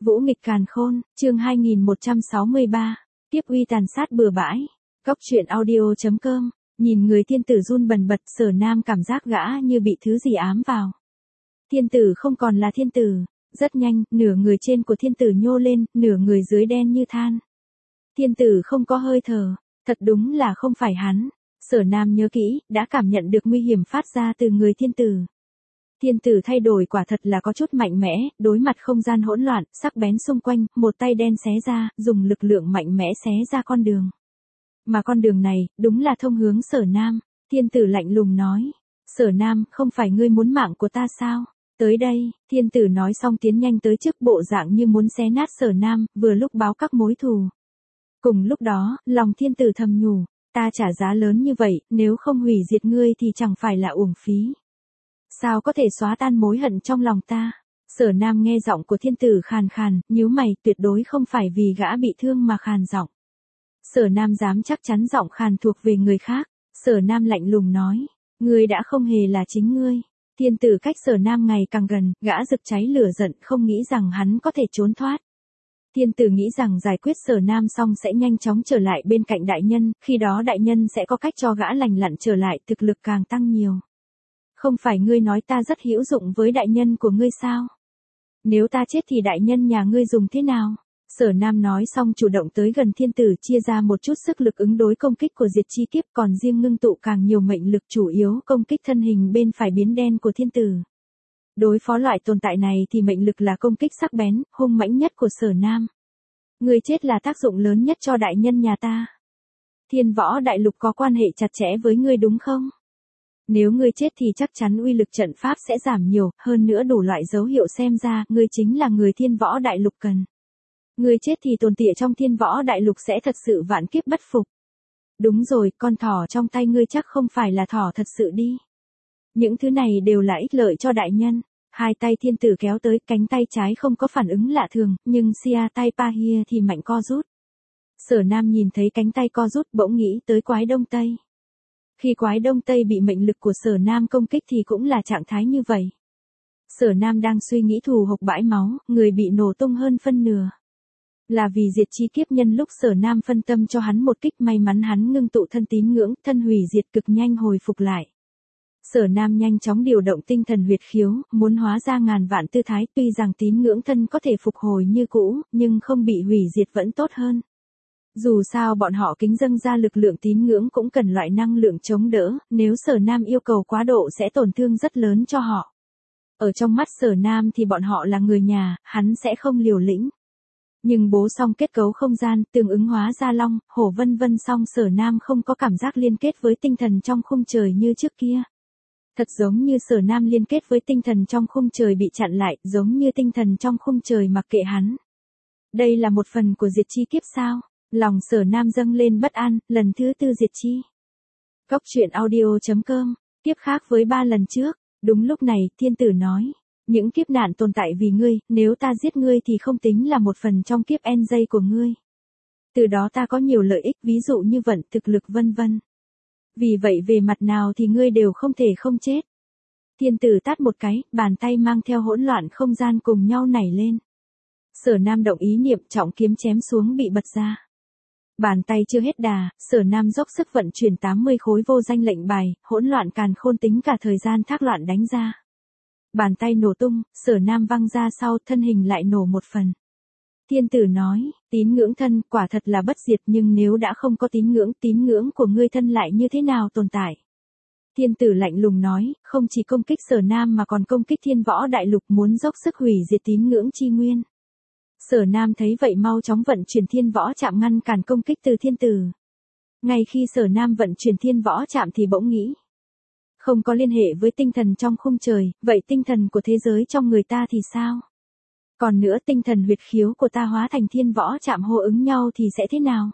Vũ nghịch càn khôn, chương 2163, tiếp uy tàn sát bừa bãi. Góc truyện audio.com, nhìn người thiên tử run bần bật, Sở Nam cảm giác gã như bị thứ gì ám vào. Thiên tử không còn là thiên tử, rất nhanh, nửa người trên của thiên tử nhô lên, nửa người dưới đen như than. Thiên tử không có hơi thở, thật đúng là không phải hắn. Sở Nam nhớ kỹ, đã cảm nhận được nguy hiểm phát ra từ người thiên tử. Thiên tử thay đổi quả thật là có chút mạnh mẽ, đối mặt không gian hỗn loạn, sắc bén xung quanh, một tay đen xé ra, dùng lực lượng mạnh mẽ xé ra con đường. Mà con đường này, đúng là thông hướng Sở Nam. Thiên tử lạnh lùng nói, Sở Nam, không phải ngươi muốn mạng của ta sao? Tới đây, thiên tử nói xong tiến nhanh tới trước, bộ dạng như muốn xé nát Sở Nam, vừa lúc báo các mối thù. Cùng lúc đó, lòng thiên tử thầm nhủ, ta trả giá lớn như vậy, nếu không hủy diệt ngươi thì chẳng phải là uổng phí. Sao có thể xóa tan mối hận trong lòng ta? Sở Nam nghe giọng của thiên tử khàn khàn, nhíu mày, tuyệt đối không phải vì gã bị thương mà khàn giọng. Sở Nam dám chắc chắn giọng khàn thuộc về người khác. Sở Nam lạnh lùng nói, ngươi đã không hề là chính ngươi. Thiên tử cách Sở Nam ngày càng gần, gã rực cháy lửa giận, không nghĩ rằng hắn có thể trốn thoát. Thiên tử nghĩ rằng giải quyết Sở Nam xong sẽ nhanh chóng trở lại bên cạnh đại nhân, khi đó đại nhân sẽ có cách cho gã lành lặn trở lại, thực lực càng tăng nhiều. Không phải ngươi nói ta rất hữu dụng với đại nhân của ngươi sao? Nếu ta chết thì đại nhân nhà ngươi dùng thế nào? Sở Nam nói xong chủ động tới gần thiên tử, chia ra một chút sức lực ứng đối công kích của diệt chi kiếp, còn riêng ngưng tụ càng nhiều mệnh lực, chủ yếu công kích thân hình bên phải biến đen của thiên tử. Đối phó loại tồn tại này thì mệnh lực là công kích sắc bén, hung mãnh nhất của Sở Nam. Ngươi chết là tác dụng lớn nhất cho đại nhân nhà ta. Thiên Võ Đại Lục có quan hệ chặt chẽ với ngươi đúng không? Nếu ngươi chết thì chắc chắn uy lực trận pháp sẽ giảm nhiều, hơn nữa đủ loại dấu hiệu xem ra, ngươi chính là người Thiên Võ Đại Lục cần. Ngươi chết thì tồn tại trong Thiên Võ Đại Lục sẽ thật sự vạn kiếp bất phục. Đúng rồi, con thỏ trong tay ngươi chắc không phải là thỏ thật sự đi. Những thứ này đều là ích lợi cho đại nhân. Hai tay thiên tử kéo tới, cánh tay trái không có phản ứng lạ thường, nhưng Sia tay Pahia thì mạnh co rút. Sở Nam nhìn thấy cánh tay co rút bỗng nghĩ tới Quái Đông Tây. Khi Quái Đông Tây bị mệnh lực của Sở Nam công kích thì cũng là trạng thái như vậy. Sở Nam đang suy nghĩ thù hộc bãi máu, người bị nổ tung hơn phân nửa. Là vì diệt chi kiếp, nhân lúc Sở Nam phân tâm cho hắn một kích, may mắn hắn ngưng tụ thân tín ngưỡng, thân hủy diệt cực nhanh hồi phục lại. Sở Nam nhanh chóng điều động tinh thần huyệt khiếu, muốn hóa ra ngàn vạn tư thái, tuy rằng tín ngưỡng thân có thể phục hồi như cũ, nhưng không bị hủy diệt vẫn tốt hơn. Dù sao bọn họ kính dâng ra lực lượng tín ngưỡng cũng cần loại năng lượng chống đỡ, nếu Sở Nam yêu cầu quá độ sẽ tổn thương rất lớn cho họ. Ở trong mắt Sở Nam thì bọn họ là người nhà, hắn sẽ không liều lĩnh. Nhưng bố xong kết cấu không gian, tương ứng hóa ra long, hổ vân vân xong, Sở Nam không có cảm giác liên kết với tinh thần trong khung trời như trước kia. Thật giống như Sở Nam liên kết với tinh thần trong khung trời bị chặn lại, giống như tinh thần trong khung trời mặc kệ hắn. Đây là một phần của diệt chi kiếp sao? Lòng Sở Nam dâng lên bất an, lần thứ 4 diệt chi. Góc truyện audio.com, tiếp khác với 3 lần trước. Đúng lúc này, thiên tử nói, những kiếp nạn tồn tại vì ngươi, nếu ta giết ngươi thì không tính là một phần trong kiếp NJ của ngươi. Từ đó ta có nhiều lợi ích, ví dụ như vận, thực lực vân vân. Vì vậy về mặt nào thì ngươi đều không thể không chết. Thiên tử tát một cái, bàn tay mang theo hỗn loạn không gian cùng nhau nảy lên. Sở Nam động ý niệm, trọng kiếm chém xuống bị bật ra. Bàn tay chưa hết đà, Sở Nam dốc sức vận chuyển 80 khối vô danh lệnh bài, hỗn loạn càn khôn tính cả thời gian thác loạn đánh ra. Bàn tay nổ tung, Sở Nam văng ra sau, thân hình lại nổ một phần. Thiên tử nói, tín ngưỡng thân quả thật là bất diệt, nhưng nếu đã không có tín ngưỡng của ngươi thân lại như thế nào tồn tại? Thiên tử lạnh lùng nói, không chỉ công kích Sở Nam mà còn công kích Thiên Võ Đại Lục, muốn dốc sức hủy diệt tín ngưỡng chi nguyên. Sở Nam thấy vậy mau chóng vận chuyển Thiên Võ Trạm ngăn cản công kích từ thiên tử. Ngay khi Sở Nam vận chuyển Thiên Võ Trạm thì bỗng nghĩ, không có liên hệ với tinh thần trong khung trời, vậy tinh thần của thế giới trong người ta thì sao? Còn nữa, tinh thần huyệt khiếu của ta hóa thành Thiên Võ Trạm hô ứng nhau thì sẽ thế nào?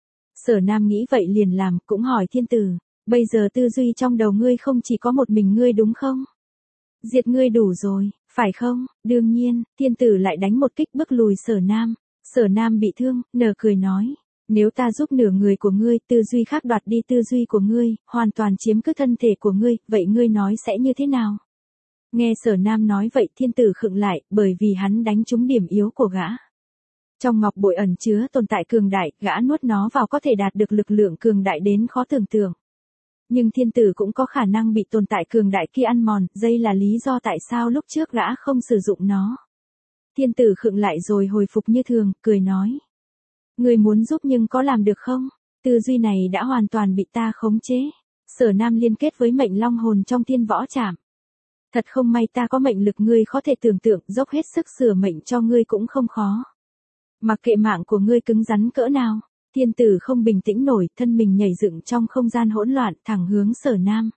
Sở Nam nghĩ vậy liền làm, cũng hỏi thiên tử, bây giờ tư duy trong đầu ngươi không chỉ có một mình ngươi đúng không? Diệt ngươi đủ rồi, phải không? Đương nhiên, thiên tử lại đánh một kích bức lùi Sở Nam. Sở Nam bị thương, nở cười nói, nếu ta giúp nửa người của ngươi, tư duy khác đoạt đi tư duy của ngươi, hoàn toàn chiếm cứ thân thể của ngươi, vậy ngươi nói sẽ như thế nào? Nghe Sở Nam nói vậy thiên tử khựng lại, bởi vì hắn đánh trúng điểm yếu của gã. Trong ngọc bội ẩn chứa tồn tại cường đại, gã nuốt nó vào có thể đạt được lực lượng cường đại đến khó tưởng tượng. Nhưng thiên tử cũng có khả năng bị tồn tại cường đại kia ăn mòn, đây là lý do tại sao lúc trước gã không sử dụng nó. Thiên tử khựng lại rồi hồi phục như thường, cười nói. Người muốn giúp nhưng có làm được không? Tư duy này đã hoàn toàn bị ta khống chế. Sở Nam liên kết với mệnh long hồn trong thiên võ trảm. Thật không may ta có mệnh lực ngươi có thể tưởng tượng, dốc hết sức sửa mệnh cho ngươi cũng không khó. Mặc kệ mạng của ngươi cứng rắn cỡ nào, thiên tử không bình tĩnh nổi, thân mình nhảy dựng trong không gian hỗn loạn, thẳng hướng Sở Nam.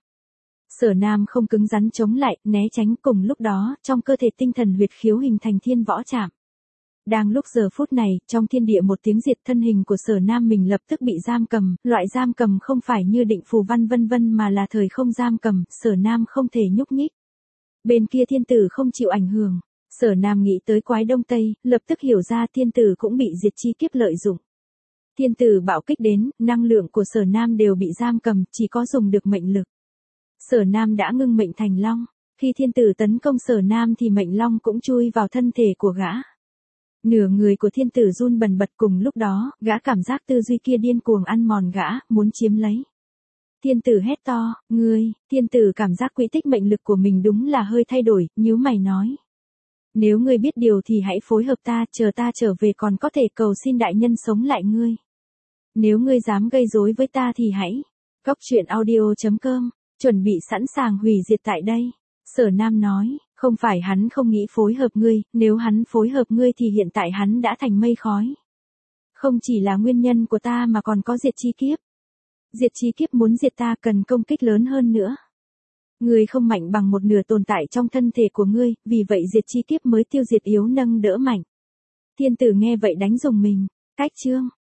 Sở Nam không cứng rắn chống lại, né tránh, cùng lúc đó, trong cơ thể tinh thần huyệt khiếu hình thành thiên võ trảm. Đang lúc giờ phút này, trong thiên địa một tiếng diệt, thân hình của Sở Nam mình lập tức bị giam cầm, loại giam cầm không phải như định phù văn vân vân mà là thời không giam cầm, Sở Nam không thể nhúc nhích. Bên kia thiên tử không chịu ảnh hưởng, Sở Nam nghĩ tới quái đông tây, lập tức hiểu ra thiên tử cũng bị diệt chi kiếp lợi dụng. Thiên tử bạo kích đến, năng lượng của Sở Nam đều bị giam cầm, chỉ có dùng được mệnh lực. Sở Nam đã ngưng mệnh thành long, khi thiên tử tấn công Sở Nam thì mệnh long cũng chui vào thân thể của gã. Nửa người của thiên tử run bần bật, cùng lúc đó, gã cảm giác tư duy kia điên cuồng ăn mòn gã, muốn chiếm lấy. Thiên tử hét to, ngươi, thiên tử cảm giác quỹ tích mệnh lực của mình đúng là hơi thay đổi, nhíu mày nói. Nếu ngươi biết điều thì hãy phối hợp ta trở về còn có thể cầu xin đại nhân sống lại ngươi. Nếu ngươi dám gây rối với ta thì hãy. Góc truyện audio.com, chuẩn bị sẵn sàng hủy diệt tại đây. Sở Nam nói, không phải hắn không nghĩ phối hợp ngươi, nếu hắn phối hợp ngươi thì hiện tại hắn đã thành mây khói. Không chỉ là nguyên nhân của ta mà còn có diệt chi kiếp. Diệt chi kiếp muốn diệt ta cần công kích lớn hơn nữa. Ngươi không mạnh bằng một nửa tồn tại trong thân thể của ngươi, vì vậy diệt chi kiếp mới tiêu diệt yếu nâng đỡ mạnh. Thiên tử nghe vậy đánh rùng mình, cách chương.